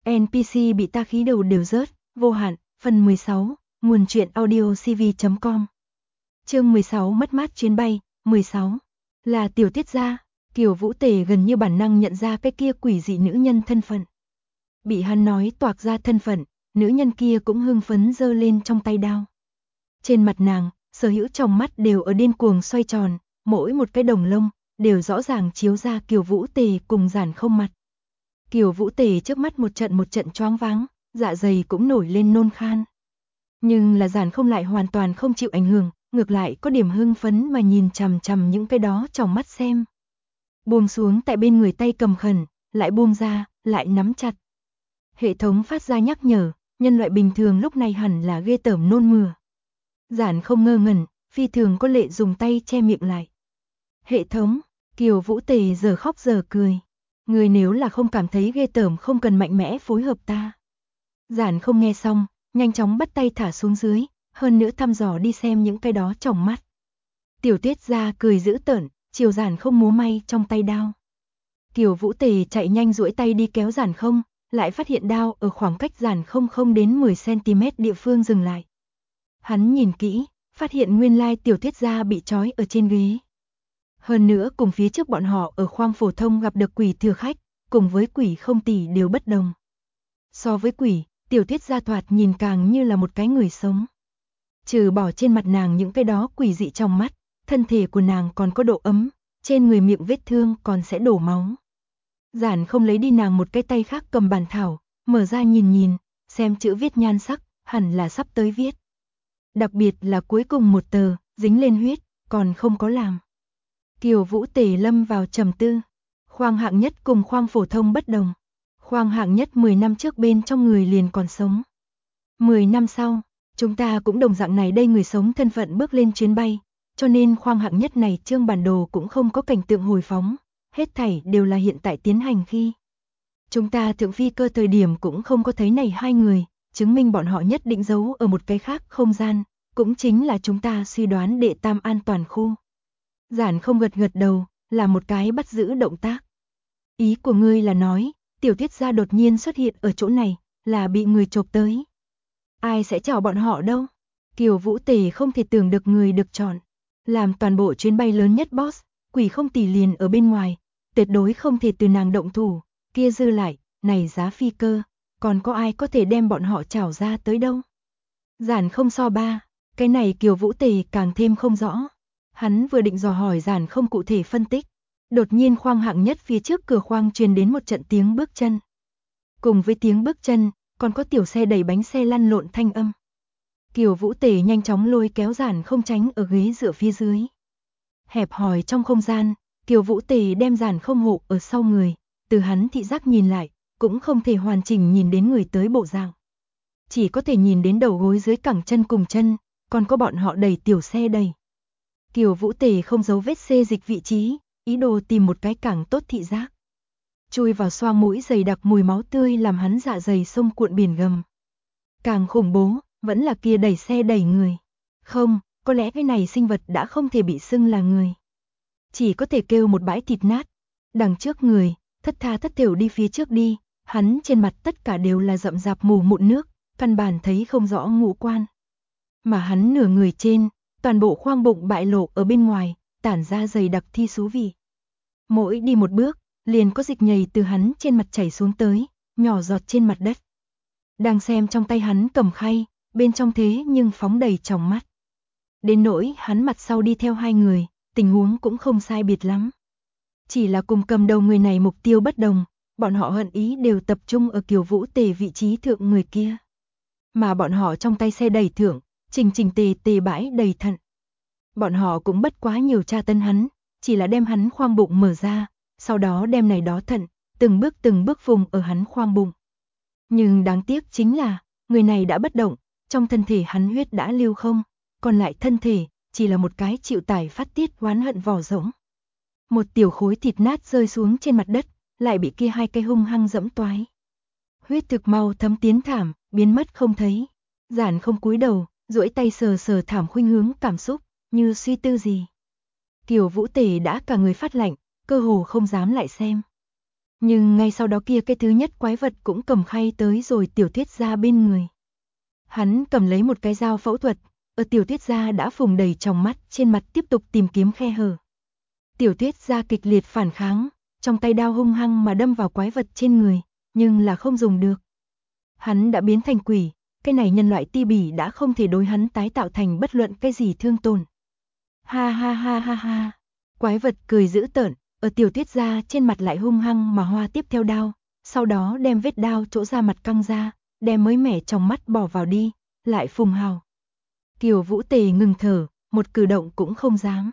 NPC bị ta khí đầu đều rớt, vô hạn, phần 16, nguồn truyện audio cv.com. Chương 16 mất mát chuyến bay, 16. Là Tiểu Tiết gia, Kiều Vũ Tề gần như bản năng nhận ra cái kia quỷ dị nữ nhân thân phận. Bị hắn nói toạc ra thân phận, nữ nhân kia cũng hưng phấn giơ lên trong tay đao. Trên mặt nàng, sở hữu trong mắt đều ở điên cuồng xoay tròn, mỗi một cái đồng lông đều rõ ràng chiếu ra Kiều Vũ Tề cùng Giản Không mặt. Kiều Vũ Tề trước mắt một trận choáng váng, dạ dày cũng nổi lên nôn khan. Nhưng là Giản Không lại hoàn toàn không chịu ảnh hưởng, ngược lại có điểm hưng phấn mà nhìn chằm chằm những cái đó trong mắt xem. Buông xuống tại bên người tay cầm khẩn, lại buông ra, lại nắm chặt. Hệ thống phát ra nhắc nhở, nhân loại bình thường lúc này hẳn là ghê tởm nôn mửa. Giản Không ngơ ngẩn, phi thường có lệ dùng tay che miệng lại. Hệ thống, Kiều Vũ Tề giờ khóc giờ cười. Người nếu là không cảm thấy ghê tởm không cần mạnh mẽ phối hợp ta. Giản Không nghe xong, nhanh chóng bắt tay thả xuống dưới, hơn nữa thăm dò đi xem những cái đó trong mắt. Tiểu Tiết gia cười dữ tợn, chiều Giản Không múa may trong tay đao. Kiều Vũ Tề chạy nhanh duỗi tay đi kéo Giản Không, lại phát hiện đao ở khoảng cách Giản Không không đến 10 cm địa phương dừng lại. Hắn nhìn kỹ, phát hiện nguyên lai Tiểu Tiết gia bị trói ở trên ghế. Hơn nữa cùng phía trước bọn họ ở khoang phổ thông gặp được quỷ thừa khách, cùng với quỷ không tỷ đều bất đồng. So với quỷ, Tiểu Tiết gia thoạt nhìn càng như là một cái người sống. Trừ bỏ trên mặt nàng những cái đó quỷ dị trong mắt, thân thể của nàng còn có độ ấm, trên người miệng vết thương còn sẽ đổ máu. Giản Không lấy đi nàng một cái tay khác cầm bàn thảo, mở ra nhìn, xem chữ viết nhan sắc, hẳn là sắp tới viết. Đặc biệt là cuối cùng một tờ, dính lên huyết, còn không có làm. Kiều Vũ Tề lâm vào trầm tư. Khoang hạng nhất cùng khoang phổ thông bất đồng. Khoang hạng nhất 10 năm trước bên trong người liền còn sống. 10 năm sau, chúng ta cũng đồng dạng này đây người sống thân phận bước lên chuyến bay, cho nên khoang hạng nhất này trương bản đồ cũng không có cảnh tượng hồi phóng, hết thảy đều là hiện tại tiến hành khi. Chúng ta thượng phi cơ thời điểm cũng không có thấy này hai người, chứng minh bọn họ nhất định giấu ở một cái khác không gian, cũng chính là chúng ta suy đoán đệ tam an toàn khu. Giản Không gật đầu, là một cái bắt giữ động tác. Ý của ngươi là nói, Tiểu Tiết gia đột nhiên xuất hiện ở chỗ này, là bị người chộp tới. Ai sẽ chào bọn họ đâu? Kiều Vũ Tề không thể tưởng được người được chọn. Làm toàn bộ chuyến bay lớn nhất boss, quỷ không tỷ liền ở bên ngoài, tuyệt đối không thể từ nàng động thủ, kia dư lại, này giá phi cơ, còn có ai có thể đem bọn họ chào ra tới đâu? Giản Không so ba, cái này Kiều Vũ Tề càng thêm không rõ. Hắn vừa định dò hỏi Giản Không cụ thể phân tích, đột nhiên khoang hạng nhất phía trước cửa khoang truyền đến một trận tiếng bước chân. Cùng với tiếng bước chân, còn có tiểu xe đẩy bánh xe lăn lộn thanh âm. Kiều Vũ Tề nhanh chóng lôi kéo Giản Không tránh ở ghế dựa phía dưới. Hẹp hòi trong không gian, Kiều Vũ Tề đem Giản Không hộ ở sau người, từ hắn thị giác nhìn lại, cũng không thể hoàn chỉnh nhìn đến người tới bộ dạng. Chỉ có thể nhìn đến đầu gối dưới cẳng chân cùng chân, còn có bọn họ đẩy tiểu xe đẩy. Kiều Vũ Tề không giấu vết xê dịch vị trí, ý đồ tìm một cái càng tốt thị giác. Chui vào xoang mũi dày đặc mùi máu tươi làm hắn dạ dày sông cuộn biển gầm. Càng khủng bố, vẫn là kia đẩy xe đẩy người. Không, có lẽ cái này sinh vật đã không thể bị xưng là người. Chỉ có thể kêu một bãi thịt nát. Đằng trước người, thất tha thất thểu đi phía trước đi, hắn trên mặt tất cả đều là rậm rạp mù mụn nước, căn bản thấy không rõ ngũ quan. Mà hắn nửa người trên, toàn bộ khoang bụng bại lộ ở bên ngoài, tản ra dày đặc thi xú vị. Mỗi đi một bước, liền có dịch nhầy từ hắn trên mặt chảy xuống tới, nhỏ giọt trên mặt đất. Đang xem trong tay hắn cầm khay, bên trong thế nhưng phóng đầy tròng mắt. Đến nỗi hắn mặt sau đi theo hai người, tình huống cũng không sai biệt lắm. Chỉ là cùng cầm đầu người này mục tiêu bất đồng, bọn họ hận ý đều tập trung ở Kiều Vũ Tề vị trí thượng người kia. Mà bọn họ trong tay xe đẩy thượng, chỉnh tề bãi đầy thận. Bọn họ cũng bất quá nhiều tra tấn hắn, chỉ là đem hắn khoang bụng mở ra, sau đó đem này đó thận, từng bước vùng ở hắn khoang bụng. Nhưng đáng tiếc chính là, người này đã bất động, trong thân thể hắn huyết đã lưu không, còn lại thân thể, chỉ là một cái chịu tải phát tiết oán hận vỏ rỗng. Một tiểu khối thịt nát rơi xuống trên mặt đất, lại bị kia hai cây hung hăng dẫm toái. Huyết thực mau thấm tiến thảm, biến mất không thấy. Giản Không cúi đầu, duỗi tay sờ thảm khuynh hướng cảm xúc, như suy tư gì. Kiều Vũ Tề đã cả người phát lạnh, cơ hồ không dám lại xem. Nhưng ngay sau đó kia cái thứ nhất quái vật cũng cầm khay tới rồi Tiểu Tuyết Gia bên người. Hắn cầm lấy một cái dao phẫu thuật, ở Tiểu Tuyết Gia đã phùng đầy tròng mắt, trên mặt tiếp tục tìm kiếm khe hở. Tiểu Tuyết Gia kịch liệt phản kháng, trong tay đao hung hăng mà đâm vào quái vật trên người, nhưng là không dùng được. Hắn đã biến thành quỷ, cái này nhân loại ti bỉ đã không thể đối hắn tái tạo thành bất luận cái gì thương tổn. Ha ha ha ha ha. Quái vật cười dữ tợn, ở Tiểu Tuyết Gia trên mặt lại hung hăng mà hoa tiếp theo đao, sau đó đem vết đao chỗ ra mặt căng ra, đem mới mẻ trong mắt bỏ vào đi, lại phùng hào. Kiều Vũ Tề ngừng thở, một cử động cũng không dám.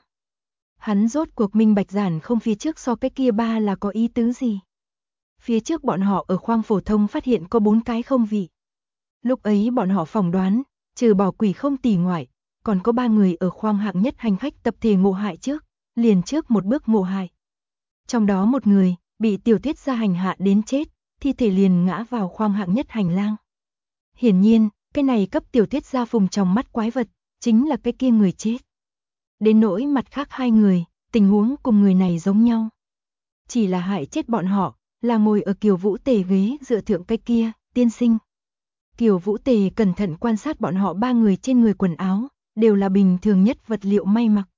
Hắn rốt cuộc minh bạch Giản Không phía trước so cái kia ba là có ý tứ gì. Phía trước bọn họ ở khoang phổ thông phát hiện có 4 cái không vị. Lúc ấy bọn họ phỏng đoán, trừ bỏ quỷ không tỷ ngoại, còn có 3 người ở khoang hạng nhất hành khách tập thể ngộ hại liền trước một bước ngộ hại. Trong đó một người, bị Tiểu Tuyết Gia hành hạ đến chết, thi thể liền ngã vào khoang hạng nhất hành lang. Hiển nhiên, cái này cấp Tiểu Tuyết Gia phùng trong mắt quái vật, chính là cái kia người chết. Đến nỗi mặt khác 2 người, tình huống cùng người này giống nhau. Chỉ là hại chết bọn họ, là ngồi ở Kiều Vũ Tề ghế dựa thượng cái kia, tiên sinh. Kiều Vũ Tề cẩn thận quan sát bọn họ 3 người trên người quần áo, đều là bình thường nhất vật liệu may mặc.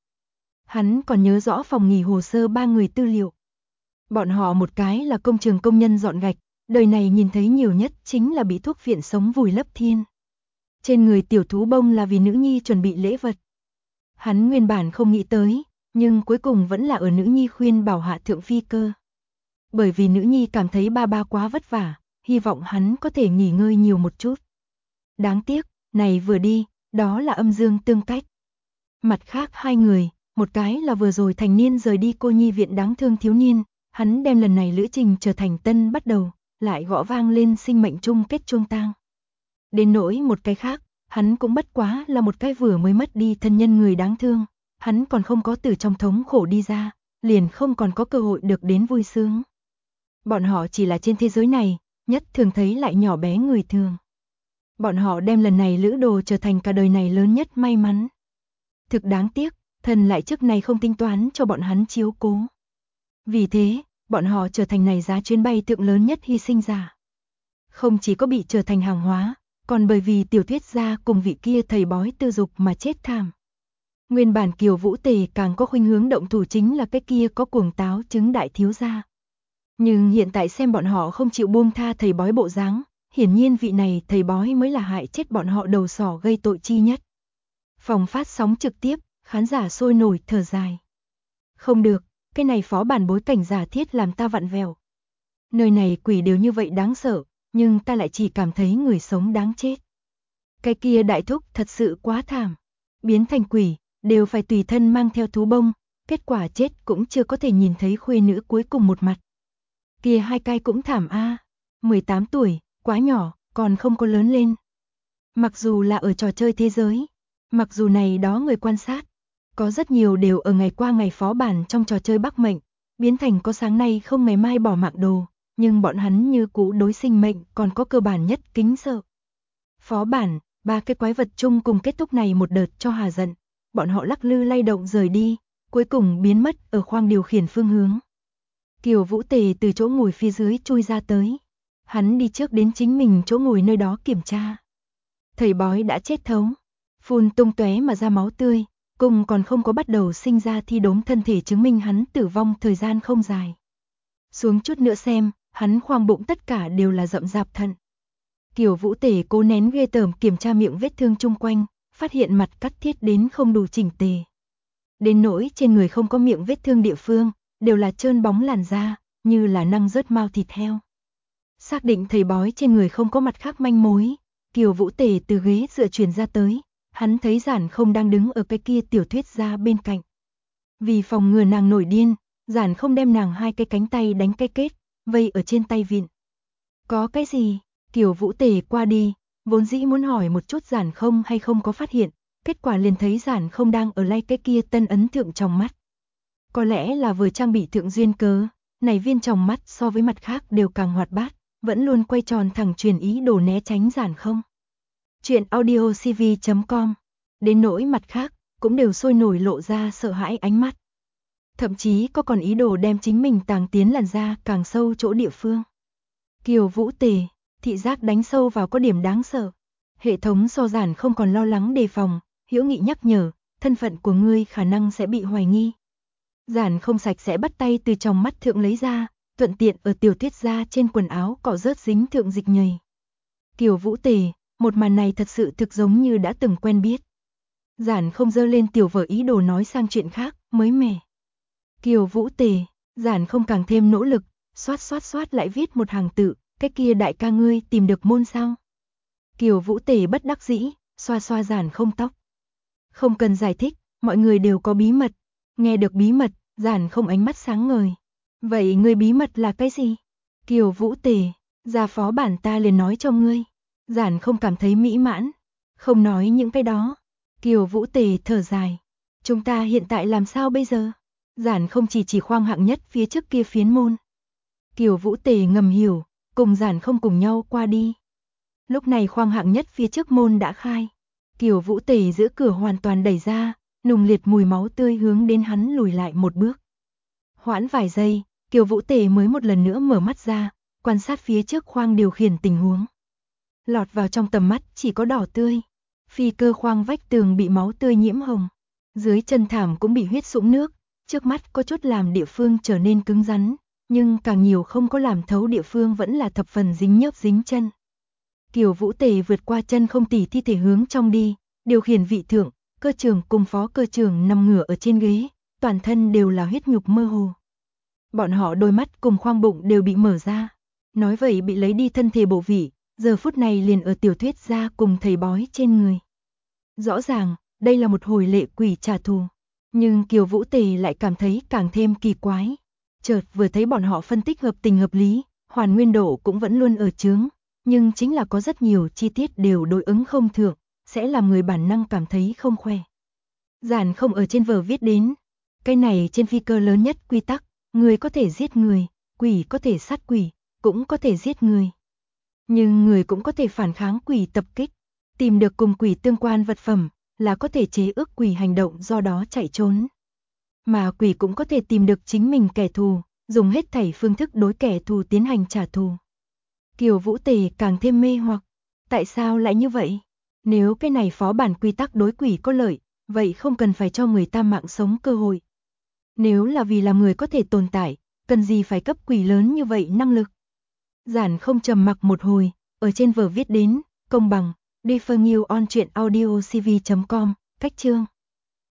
Hắn còn nhớ rõ phòng nghỉ hồ sơ 3 người tư liệu. Bọn họ một cái là công trường công nhân dọn gạch, đời này nhìn thấy nhiều nhất chính là bị thuốc viện sống vùi lấp thiên. Trên người tiểu thú bông là vì nữ nhi chuẩn bị lễ vật. Hắn nguyên bản không nghĩ tới, nhưng cuối cùng vẫn là ở nữ nhi khuyên bảo hạ thượng phi cơ. Bởi vì nữ nhi cảm thấy ba quá vất vả, hy vọng hắn có thể nghỉ ngơi nhiều một chút. Đáng tiếc, này vừa đi, đó là âm dương tương cách. Mặt khác 2 người, một cái là vừa rồi thành niên rời đi cô nhi viện đáng thương thiếu niên, hắn đem lần này lữ trình trở thành tân bắt đầu, lại gõ vang lên sinh mệnh chung kết chuông tang. Đến nỗi một cái khác, hắn cũng bất quá là một cái vừa mới mất đi thân nhân người đáng thương, hắn còn không có từ trong thống khổ đi ra, liền không còn có cơ hội được đến vui sướng. Bọn họ chỉ là trên thế giới này, nhất thường thấy lại nhỏ bé người thường. Bọn họ đem lần này lữ đồ trở thành cả đời này lớn nhất may mắn. Thực đáng tiếc, thần lại trước này không tính toán cho bọn hắn chiếu cố. Vì thế, bọn họ trở thành này giá chuyến bay thượng lớn nhất hy sinh giả. Không chỉ có bị trở thành hàng hóa, còn bởi vì Tiểu Tuyết Gia cùng vị kia thầy bói tư dục mà chết thảm. Nguyên bản Kiều Vũ Tề càng có khuynh hướng động thủ chính là cái kia có cuồng táo chứng đại thiếu gia. Nhưng hiện tại xem bọn họ không chịu buông tha thầy bói bộ dáng, hiển nhiên vị này thầy bói mới là hại chết bọn họ đầu sỏ gây tội chi nhất. Phòng phát sóng trực tiếp, khán giả sôi nổi thở dài. Không được, cái này phó bản bối cảnh giả thiết làm ta vặn vẹo. Nơi này quỷ đều như vậy đáng sợ, nhưng ta lại chỉ cảm thấy người sống đáng chết. Cái kia đại thúc thật sự quá thảm. Biến thành quỷ, đều phải tùy thân mang theo thú bông, kết quả chết cũng chưa có thể nhìn thấy khuê nữ cuối cùng một mặt. Kia 2 cái cũng thảm a, 18 tuổi, quá nhỏ, còn không có lớn lên. Mặc dù là ở trò chơi thế giới, mặc dù này đó người quan sát, có rất nhiều đều ở ngày qua ngày phó bản trong trò chơi Bắc Mệnh, biến thành có sáng nay không ngày mai bỏ mạng đồ, nhưng bọn hắn như cũ đối sinh mệnh còn có cơ bản nhất kính sợ. Phó bản, 3 cái quái vật chung cùng kết thúc này một đợt cho hà giận, bọn họ lắc lư lay động rời đi, cuối cùng biến mất ở khoang điều khiển phương hướng. Kiều Vũ Tề từ chỗ ngồi phía dưới chui ra tới. Hắn đi trước đến chính mình chỗ ngồi nơi đó kiểm tra. Thầy bói đã chết thấu, phun tung tóe mà ra máu tươi, cùng còn không có bắt đầu sinh ra thi đốm thân thể chứng minh hắn tử vong thời gian không dài. Xuống chút nữa xem, hắn khoang bụng tất cả đều là rậm rạp thận. Kiều Vũ Tề cố nén ghê tởm kiểm tra miệng vết thương chung quanh, phát hiện mặt cắt thiết đến không đủ chỉnh tề. Đến nỗi trên người không có miệng vết thương địa phương, đều là trơn bóng làn da, như là năng rớt mao thịt heo. Xác định thầy bói trên người không có mặt khác manh mối, Kiều Vũ Tề từ ghế dựa chuyển ra tới, hắn thấy Giản Không đang đứng ở cái kia Tiểu Tuyết Gia bên cạnh. Vì phòng ngừa nàng nổi điên, Giản Không đem nàng 2 cái cánh tay đánh cái kết, vây ở trên tay vịn. Có cái gì? Kiều Vũ Tề qua đi, vốn dĩ muốn hỏi một chút Giản Không hay không có phát hiện, kết quả liền thấy Giản Không đang ở lay cái kia tân ấn thượng trong mắt. Có lẽ là vừa trang bị thượng duyên cớ, này viên trong mắt so với mặt khác đều càng hoạt bát, vẫn luôn quay tròn thẳng truyền ý đồ né tránh Giản Không. Chuyện audiocv.com. Đến nỗi mặt khác, cũng đều sôi nổi lộ ra sợ hãi ánh mắt. thậm chí có còn ý đồ đem chính mình tàng tiến làn da càng sâu chỗ địa phương. Kiều Vũ Tề, thị giác đánh sâu vào có điểm đáng sợ. Hệ thống so giản không còn lo lắng đề phòng, hữu nghị nhắc nhở, thân phận của ngươi khả năng sẽ bị hoài nghi. Giản không sạch sẽ bắt tay từ trong mắt thượng lấy ra, thuận tiện ở Tiểu Tuyết gia trên quần áo cọ rớt dính thượng dịch nhầy. Kiều Vũ Tề, một màn này thật sự thực giống như đã từng quen biết. Giản không giơ lên tiểu vở ý đồ nói sang chuyện khác, mới mẻ. Kiều Vũ Tề, giản không càng thêm nỗ lực, xoát lại viết một hàng tự, cái kia đại ca ngươi tìm được môn sao? Kiều Vũ Tề bất đắc dĩ, xoa giản không tóc. Không cần giải thích, mọi người đều có bí mật. Nghe được bí mật, giản không ánh mắt sáng ngời. Vậy ngươi bí mật là cái gì? Kiều Vũ Tề, gia phó bản ta liền nói cho ngươi. Giản không cảm thấy mỹ mãn. Không nói những cái đó. Kiều Vũ Tề thở dài. Chúng ta hiện tại làm sao bây giờ? Giản không chỉ khoang hạng nhất phía trước kia phiến môn. Kiều Vũ Tề ngầm hiểu, cùng giản không cùng nhau qua đi. Lúc này khoang hạng nhất phía trước môn đã khai. Kiều Vũ Tề giữa cửa hoàn toàn đẩy ra, nùng liệt mùi máu tươi hướng đến hắn lùi lại một bước. Hoãn vài giây, Kiều Vũ Tề mới một lần nữa mở mắt ra, quan sát phía trước khoang điều khiển tình huống. Lọt vào trong tầm mắt chỉ có đỏ tươi. Phi cơ khoang vách tường bị máu tươi nhiễm hồng. Dưới chân thảm cũng bị huyết sũng nước, trước mắt có chút làm địa phương trở nên cứng rắn, nhưng càng nhiều không có làm thấu địa phương vẫn là thập phần dính nhớp dính chân. Kiều Vũ Tề vượt qua chân không tỉ thi thể hướng trong đi, điều khiển vị thượng, cơ trưởng cùng phó cơ trưởng nằm ngửa ở trên ghế, toàn thân đều là huyết nhục mơ hồ. Bọn họ đôi mắt cùng khoang bụng đều bị mở ra, nói vậy bị lấy đi thân thể bộ vị, giờ phút này liền ở Tiểu Tuyết gia cùng thầy bói trên người. Rõ ràng, đây là một hồi lệ quỷ trả thù, nhưng Kiều Vũ Tề lại cảm thấy càng thêm kỳ quái. Chợt vừa thấy bọn họ phân tích hợp tình hợp lý, hoàn nguyên độ cũng vẫn luôn ở chướng, nhưng chính là có rất nhiều chi tiết đều đối ứng không thượng, sẽ làm người bản năng cảm thấy không khoe. Giản không ở trên vở viết đến, cái này trên phi cơ lớn nhất quy tắc, người có thể giết người, quỷ có thể sát quỷ, cũng có thể giết người. Nhưng người cũng có thể phản kháng quỷ tập kích, tìm được cùng quỷ tương quan vật phẩm, là có thể chế ước quỷ hành động do đó chạy trốn. Mà quỷ cũng có thể tìm được chính mình kẻ thù, dùng hết thảy phương thức đối kẻ thù tiến hành trả thù. Kiều Vũ Tề càng thêm mê hoặc, tại sao lại như vậy? Nếu cái này phó bản quy tắc đối quỷ có lợi, vậy không cần phải cho người ta mạng sống cơ hội. Nếu là vì làm người có thể tồn tại, cần gì phải cấp quỷ lớn như vậy năng lực? Giản không trầm mặc một hồi, ở trên vở viết đến, công bằng, Defernew on truyện audio cv.com, cách chương.